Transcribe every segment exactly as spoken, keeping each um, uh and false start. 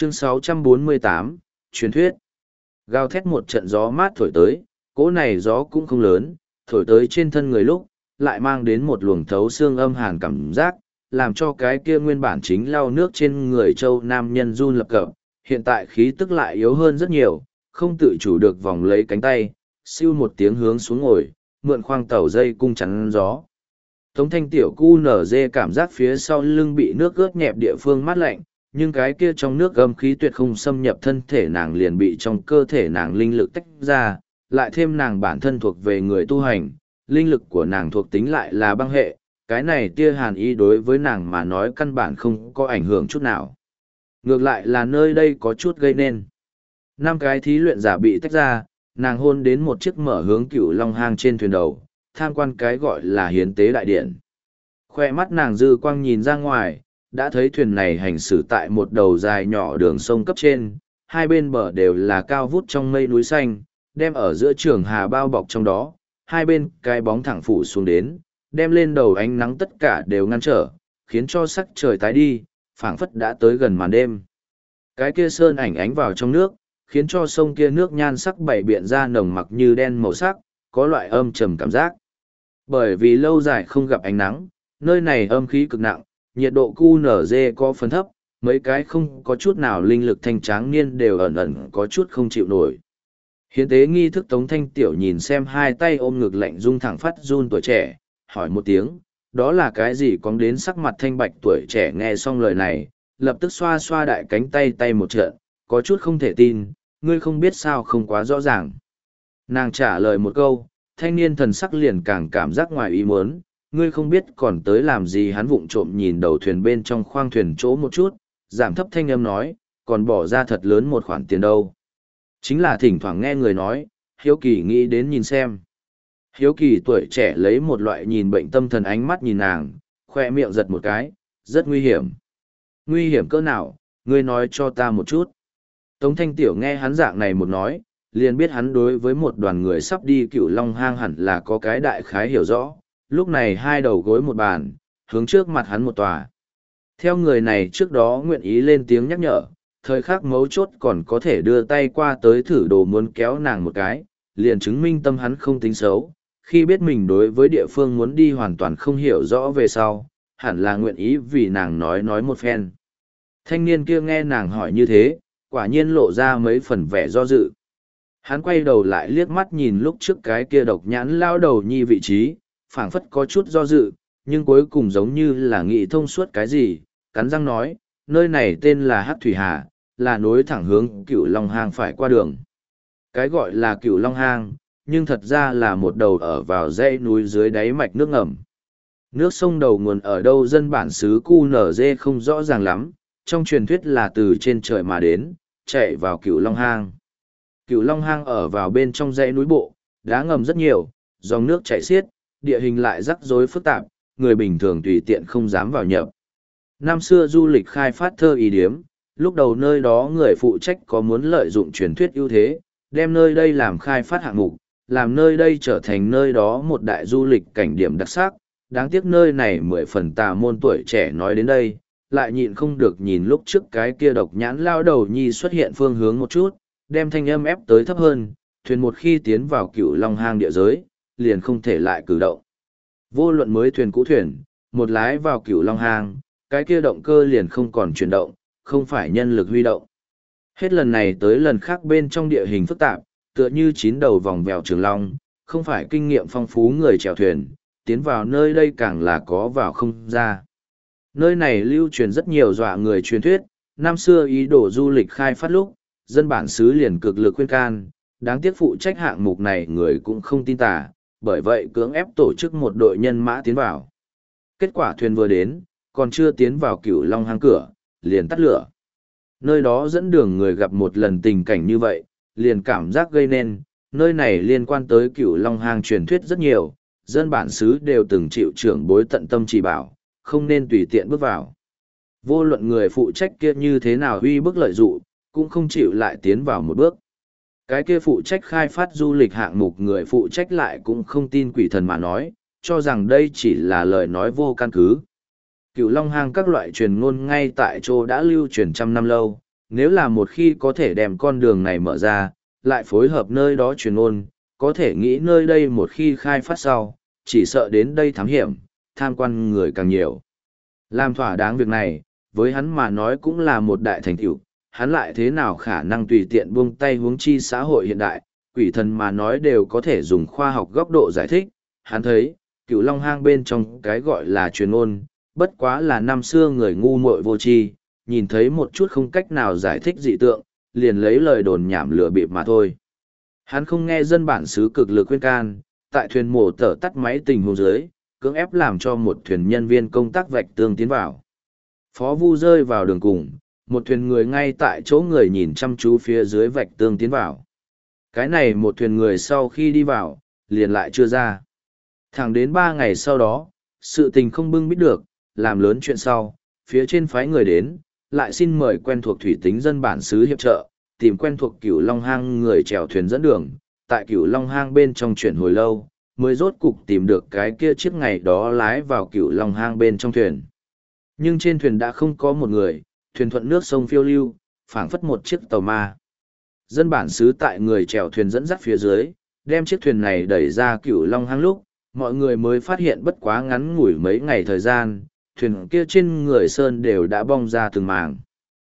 Chương sáu trăm bốn mươi tám, truyền thuyết. Gào thét một trận gió mát thổi tới, cỗ này gió cũng không lớn, thổi tới trên thân người lúc, lại mang đến một luồng thấu xương âm hàn cảm giác, làm cho cái kia nguyên bản chính lau nước trên người châu nam nhân run lập cập, hiện tại khí tức lại yếu hơn rất nhiều, không tự chủ được vòng lấy cánh tay, siêu một tiếng hướng xuống ngồi, mượn khoang tàu dây cung chắn gió. Tống thanh tiểu cu nở dê cảm giác phía sau lưng bị nước ướt nhẹp địa phương mát lạnh, nhưng cái kia trong nước âm khí tuyệt không xâm nhập thân thể nàng liền bị trong cơ thể nàng linh lực tách ra, lại thêm nàng bản thân thuộc về người tu hành, linh lực của nàng thuộc tính lại là băng hệ, cái này tia hàn ý đối với nàng mà nói căn bản không có ảnh hưởng chút nào. Ngược lại là nơi đây có chút gây nên. Năm cái thí luyện giả bị tách ra, nàng hôn đến một chiếc mở hướng Cửu Long hang trên thuyền đầu, tham quan cái gọi là hiến tế đại điện. Khoe mắt nàng dư quang nhìn ra ngoài, đã thấy thuyền này hành xử tại một đầu dài nhỏ đường sông cấp trên, hai bên bờ đều là cao vút trong mây núi xanh, đem ở giữa trường hà bao bọc trong đó, hai bên cái bóng thẳng phủ xuống đến, đem lên đầu ánh nắng tất cả đều ngăn trở, khiến cho sắc trời tái đi, phảng phất đã tới gần màn đêm. Cái kia sơn ảnh ánh vào trong nước, khiến cho sông kia nước nhan sắc bảy biện ra nồng mặc như đen màu sắc, có loại âm trầm cảm giác. Bởi vì lâu dài không gặp ánh nắng, nơi này âm khí cực nặng, nhiệt độ cu nở dê có phần thấp, mấy cái không có chút nào linh lực thanh tráng niên đều ẩn ẩn có chút không chịu nổi. Hiến tế nghi thức Tống Thanh Tiểu nhìn xem hai tay ôm ngực lạnh rung thẳng phát run tuổi trẻ, hỏi một tiếng, đó là cái gì cóng đến sắc mặt thanh bạch tuổi trẻ nghe xong lời này, lập tức xoa xoa đại cánh tay tay một trận, có chút không thể tin, ngươi không biết sao không quá rõ ràng. Nàng trả lời một câu, thanh niên thần sắc liền càng cảm giác ngoài ý muốn, ngươi không biết còn tới làm gì. Hắn vụng trộm nhìn đầu thuyền bên trong khoang thuyền chỗ một chút, giảm thấp thanh âm nói, còn bỏ ra thật lớn một khoản tiền đâu. Chính là thỉnh thoảng nghe người nói, hiếu kỳ nghĩ đến nhìn xem. Hiếu kỳ tuổi trẻ lấy một loại nhìn bệnh tâm thần ánh mắt nhìn nàng, khoe miệng giật một cái, rất nguy hiểm. Nguy hiểm cỡ nào, ngươi nói cho ta một chút. Tống Thanh Tiểu nghe hắn dạng này một nói, liền biết hắn đối với một đoàn người sắp đi Cửu Long hang hẳn là có cái đại khái hiểu rõ, lúc này hai đầu gối một bàn, hướng trước mặt hắn một tòa. Theo người này trước đó nguyện ý lên tiếng nhắc nhở, thời khắc mấu chốt còn có thể đưa tay qua tới thử đồ muốn kéo nàng một cái, liền chứng minh tâm hắn không tính xấu, khi biết mình đối với địa phương muốn đi hoàn toàn không hiểu rõ về sau, hẳn là nguyện ý vì nàng nói nói một phen. Thanh niên kia nghe nàng hỏi như thế, quả nhiên lộ ra mấy phần vẻ do dự. Hắn quay đầu lại liếc mắt nhìn lúc trước cái kia độc nhãn lao đầu nhi vị trí, phảng phất có chút do dự, nhưng cuối cùng giống như là nghĩ thông suốt cái gì, cắn răng nói, nơi này tên là Hắc Thủy Hà, là nối thẳng hướng Cửu Long hang phải qua đường. Cái gọi là Cửu Long hang, nhưng thật ra là một đầu ở vào dãy núi dưới đáy mạch nước ngầm. Nước sông đầu nguồn ở đâu dân bản xứ cu nở dê không rõ ràng lắm, trong truyền thuyết là từ trên trời mà đến, chạy vào Cửu Long hang. Cửu Long hang ở vào bên trong dãy núi bộ, đá ngầm rất nhiều, dòng nước chảy xiết, địa hình lại rắc rối phức tạp, người bình thường tùy tiện không dám vào nhập. Năm xưa du lịch khai phát thơ ý điếm, lúc đầu nơi đó người phụ trách có muốn lợi dụng truyền thuyết ưu thế, đem nơi đây làm khai phát hạng mục, làm nơi đây trở thành nơi đó một đại du lịch cảnh điểm đặc sắc. Đáng tiếc nơi này mười phần tà môn tuổi trẻ nói đến đây, lại nhịn không được nhìn lúc trước cái kia độc nhãn lao đầu nhi xuất hiện phương hướng một chút, đem thanh âm ép tới thấp hơn, thuyền một khi tiến vào Cửu Long hang địa giới, liền không thể lại cử động. Vô luận mới thuyền cũ thuyền, một lái vào Cửu Long hang, cái kia động cơ liền không còn chuyển động, không phải nhân lực huy động. Hết lần này tới lần khác bên trong địa hình phức tạp, tựa như chín đầu vòng vèo trường long, không phải kinh nghiệm phong phú người chèo thuyền, tiến vào nơi đây càng là có vào không ra. Nơi này lưu truyền rất nhiều dọa người truyền thuyết, năm xưa ý đồ du lịch khai phát lúc, dân bản xứ liền cực lực khuyên can, đáng tiếc phụ trách hạng mục này người cũng không tin tà, bởi vậy cưỡng ép tổ chức một đội nhân mã tiến vào. Kết quả thuyền vừa đến, còn chưa tiến vào Cửu Long hang cửa, liền tắt lửa. Nơi đó dẫn đường người gặp một lần tình cảnh như vậy, liền cảm giác gây nên, nơi này liên quan tới Cửu Long hang truyền thuyết rất nhiều, dân bản xứ đều từng chịu trưởng bối tận tâm chỉ bảo, không nên tùy tiện bước vào. Vô luận người phụ trách kia như thế nào uy bức lợi dụ, cũng không chịu lại tiến vào một bước. Cái kia phụ trách khai phát du lịch hạng mục người phụ trách lại cũng không tin quỷ thần mà nói, cho rằng đây chỉ là lời nói vô căn cứ. Cửu Long hang các loại truyền ngôn ngay tại chỗ đã lưu truyền trăm năm lâu, Nếu là một khi có thể đem con đường này mở ra, lại phối hợp nơi đó truyền ôn, có thể nghĩ nơi đây một khi khai phát sau, chỉ sợ đến đây thám hiểm, tham quan người càng nhiều. Làm thỏa đáng việc này, với hắn mà nói cũng là một đại thành tựu, hắn lại thế nào khả năng tùy tiện buông tay huống chi xã hội hiện đại, quỷ thần mà nói đều có thể dùng khoa học góc độ giải thích. Hắn thấy, Cửu Long hang bên trong cái gọi là truyền ôn, bất quá là năm xưa người ngu muội vô tri, nhìn thấy một chút không cách nào giải thích dị tượng, liền lấy lời đồn nhảm lừa bịp mà thôi. Hắn không nghe dân bản xứ cực lực khuyên can, tại thuyền mổ tở tắt máy tình huống dưới, cưỡng ép làm cho một thuyền nhân viên công tác vạch tương tiến vào. Phó Vu rơi vào đường cùng, một thuyền người ngay tại chỗ người nhìn chăm chú phía dưới vạch tương tiến vào. Cái này một thuyền người sau khi đi vào, liền lại chưa ra. Thẳng đến ba ngày sau đó, sự tình không bưng bít được, làm lớn chuyện sau, phía trên phái người đến, lại xin mời quen thuộc thủy tính dân bản xứ hiệp trợ, tìm quen thuộc Cửu Long hang người chèo thuyền dẫn đường, tại Cửu Long hang bên trong chuyển hồi lâu, mới rốt cục tìm được cái kia chiếc ngày đó lái vào Cửu Long hang bên trong thuyền. Nhưng trên thuyền đã không có một người, thuyền thuận nước sông phiêu lưu, phảng phất một chiếc tàu ma. Dân bản xứ tại người chèo thuyền dẫn dắt phía dưới, đem chiếc thuyền này đẩy ra Cửu Long hang lúc, mọi người mới phát hiện bất quá ngắn ngủi mấy ngày thời gian, thuyền kia trên người sơn đều đã bong ra từng mảng.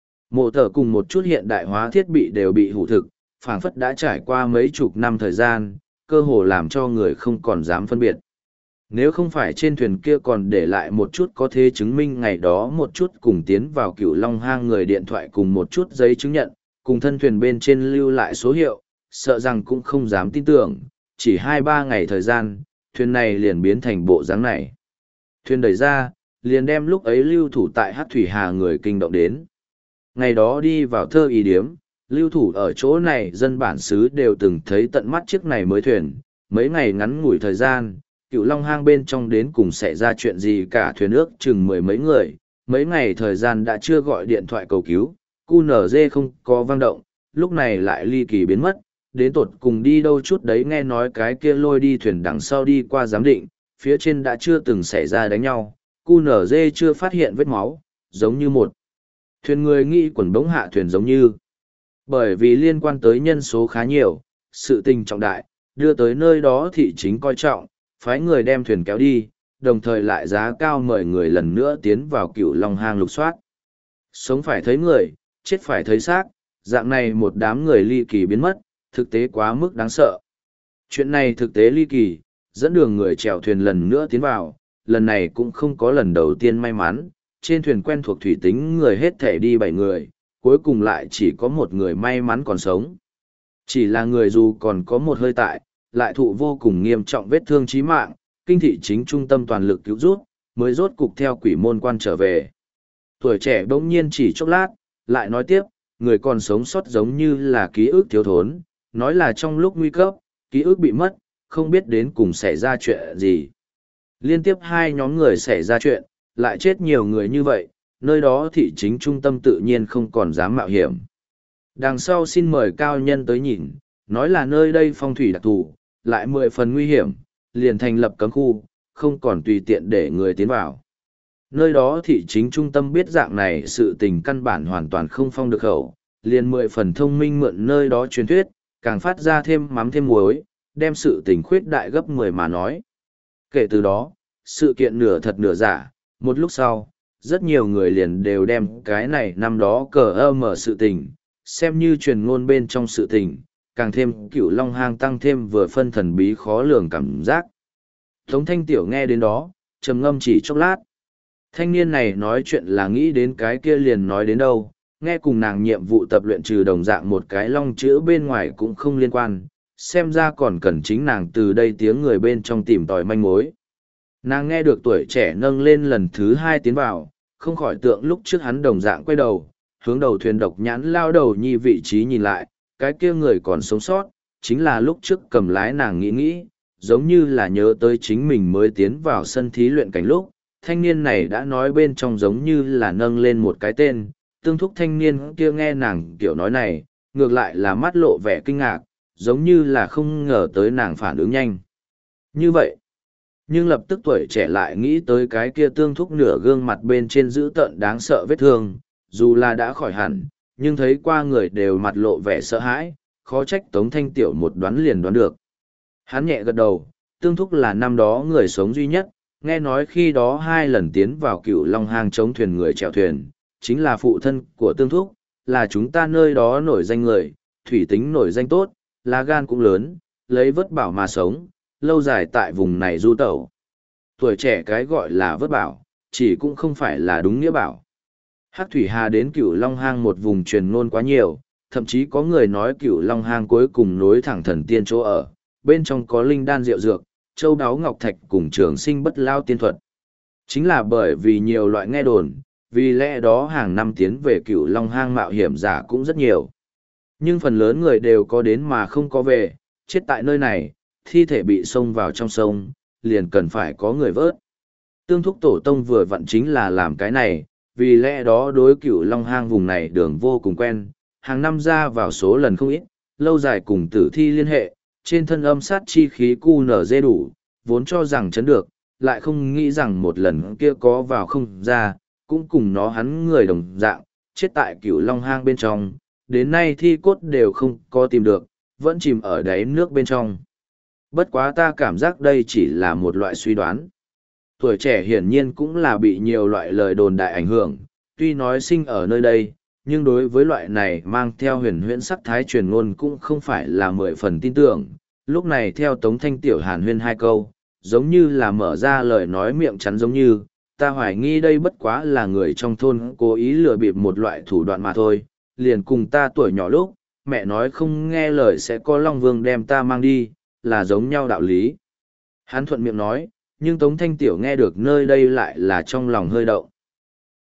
Mộ thở cùng một chút hiện đại hóa thiết bị đều bị hủ thực, phảng phất đã trải qua mấy chục năm thời gian, cơ hồ làm cho người không còn dám phân biệt. Nếu không phải trên thuyền kia còn để lại một chút có thể chứng minh ngày đó một chút cùng tiến vào Cửu Long hang người điện thoại cùng một chút giấy chứng nhận, cùng thân thuyền bên trên lưu lại số hiệu, sợ rằng cũng không dám tin tưởng, chỉ hai ba ngày thời gian, thuyền này liền biến thành bộ dáng này. Thuyền đẩy ra, liền đem lúc ấy lưu thủ tại Hắc Thủy Hà người kinh động đến. Ngày đó đi vào thơ ý điếm, lưu thủ ở chỗ này dân bản xứ đều từng thấy tận mắt chiếc này mới thuyền, mấy ngày ngắn ngủi thời gian, Cửu Long hang bên trong đến cùng xảy ra chuyện gì cả thuyền ước chừng mười mấy người, mấy ngày thời gian đã chưa gọi điện thoại cầu cứu, cu nở dê không có vang động, lúc này lại ly kỳ biến mất, đến tột cùng đi đâu chút đấy nghe nói cái kia lôi đi thuyền đằng sau đi qua giám định, phía trên đã chưa từng xảy ra đánh nhau, cu nở dê chưa phát hiện vết máu, giống như một thuyền người nghĩ quần bỗng hạ thuyền giống như. Bởi vì liên quan tới nhân số khá nhiều, sự tình trọng đại, đưa tới nơi đó thị chính coi trọng, phái người đem thuyền kéo đi, đồng thời lại giá cao mời người lần nữa tiến vào Cửu Long hang lục soát. Sống phải thấy người, chết phải thấy xác, dạng này một đám người ly kỳ biến mất, thực tế quá mức đáng sợ. Chuyện này thực tế ly kỳ, dẫn đường người chèo thuyền lần nữa tiến vào, lần này cũng không có lần đầu tiên may mắn, trên thuyền quen thuộc thủy tính người hết thể đi bảy người, cuối cùng lại chỉ có một người may mắn còn sống. Chỉ là người dù còn có một hơi tại, lại thụ vô cùng nghiêm trọng vết thương chí mạng, kinh thị chính trung tâm toàn lực cứu rút, mới rốt cục theo quỷ môn quan trở về. Tuổi trẻ bỗng nhiên chỉ chốc lát, lại nói tiếp, người còn sống sót giống như là ký ức thiếu thốn, nói là trong lúc nguy cấp, ký ức bị mất, không biết đến cùng xảy ra chuyện gì. Liên tiếp hai nhóm người xảy ra chuyện, lại chết nhiều người như vậy, nơi đó thị chính trung tâm tự nhiên không còn dám mạo hiểm. Đằng sau xin mời cao nhân tới nhìn, nói là nơi đây phong thủy đặc thù, lại mười phần nguy hiểm, liền thành lập cấm khu, không còn tùy tiện để người tiến vào. Nơi đó thị chính trung tâm biết dạng này sự tình căn bản hoàn toàn không phong được khẩu, liền mười phần thông minh mượn nơi đó truyền thuyết, càng phát ra thêm mắm thêm muối, đem sự tình khuyết đại gấp mười mà nói. Kể từ đó, sự kiện nửa thật nửa giả, một lúc sau, rất nhiều người liền đều đem cái này năm đó cờ ơ mở sự tình, xem như truyền ngôn bên trong sự tình, càng thêm Cửu Long hang tăng thêm vừa phân thần bí khó lường cảm giác. Tống Thanh Tiểu nghe đến đó, trầm ngâm chỉ chốc lát. Thanh niên này nói chuyện là nghĩ đến cái kia liền nói đến đâu, nghe cùng nàng nhiệm vụ tập luyện trừ đồng dạng một cái long chữ bên ngoài cũng không liên quan, xem ra còn cần chính nàng từ đây tiếng người bên trong tìm tòi manh mối. Nàng nghe được tuổi trẻ nâng lên lần thứ hai tiến vào, không khỏi tượng lúc trước hắn đồng dạng quay đầu, hướng đầu thuyền độc nhãn lao đầu nhi vị trí nhìn lại, cái kia người còn sống sót, chính là lúc trước cầm lái nàng nghĩ nghĩ, giống như là nhớ tới chính mình mới tiến vào sân thí luyện cảnh lúc, thanh niên này đã nói bên trong giống như là nâng lên một cái tên, tương thúc thanh niên kia nghe nàng kiểu nói này, ngược lại là mắt lộ vẻ kinh ngạc, giống như là không ngờ tới nàng phản ứng nhanh. Như vậy, nhưng lập tức tuổi trẻ lại nghĩ tới cái kia tương thúc nửa gương mặt bên trên dữ tợn đáng sợ vết thương, dù là đã khỏi hẳn, nhưng thấy qua người đều mặt lộ vẻ sợ hãi, khó trách Tống Thanh Tiểu một đoán liền đoán được. Hắn nhẹ gật đầu, Tương Thúc là năm đó người sống duy nhất, nghe nói khi đó hai lần tiến vào Cửu Long hang chống thuyền người chèo thuyền, chính là phụ thân của Tương Thúc, là chúng ta nơi đó nổi danh người, thủy tính nổi danh tốt, lá gan cũng lớn, lấy vớt bảo mà sống, lâu dài tại vùng này du tẩu. Tuổi trẻ cái gọi là vớt bảo, chỉ cũng không phải là đúng nghĩa bảo. Hắc Thủy Hà đến Cửu Long hang một vùng truyền ngôn quá nhiều, thậm chí có người nói Cửu Long hang cuối cùng nối thẳng thần tiên chỗ ở, bên trong có linh đan rượu dược, châu đáo ngọc thạch cùng trường sinh bất lao tiên thuật. Chính là bởi vì nhiều loại nghe đồn, vì lẽ đó hàng năm tiến về Cửu Long hang mạo hiểm giả cũng rất nhiều. Nhưng phần lớn người đều có đến mà không có về, chết tại nơi này, thi thể bị xông vào trong sông, liền cần phải có người vớt. Tương Thúc tổ tông vừa vặn chính là làm cái này, vì lẽ đó đối Cửu Long hang vùng này đường vô cùng quen, hàng năm ra vào số lần không ít, lâu dài cùng tử thi liên hệ, trên thân âm sát chi khí cu nở dê đủ, vốn cho rằng chấn được, lại không nghĩ rằng một lần kia có vào không ra, cũng cùng nó hắn người đồng dạng, chết tại Cửu Long hang bên trong, đến nay thi cốt đều không có tìm được, vẫn chìm ở đáy nước bên trong. Bất quá ta cảm giác đây chỉ là một loại suy đoán. Tuổi trẻ hiển nhiên cũng là bị nhiều loại lời đồn đại ảnh hưởng, tuy nói sinh ở nơi đây, nhưng đối với loại này mang theo huyền huyễn sắc thái truyền ngôn cũng không phải là mười phần tin tưởng. Lúc này theo Tống Thanh Tiểu hàn huyên hai câu, giống như là mở ra lời nói miệng chắn giống như, ta hoài nghi đây bất quá là người trong thôn cố ý lừa bịp một loại thủ đoạn mà thôi, liền cùng ta tuổi nhỏ lúc, mẹ nói không nghe lời sẽ có Long Vương đem ta mang đi, là giống nhau đạo lý. Hắn thuận miệng nói, nhưng Tống Thanh Tiểu nghe được nơi đây lại là trong lòng hơi động.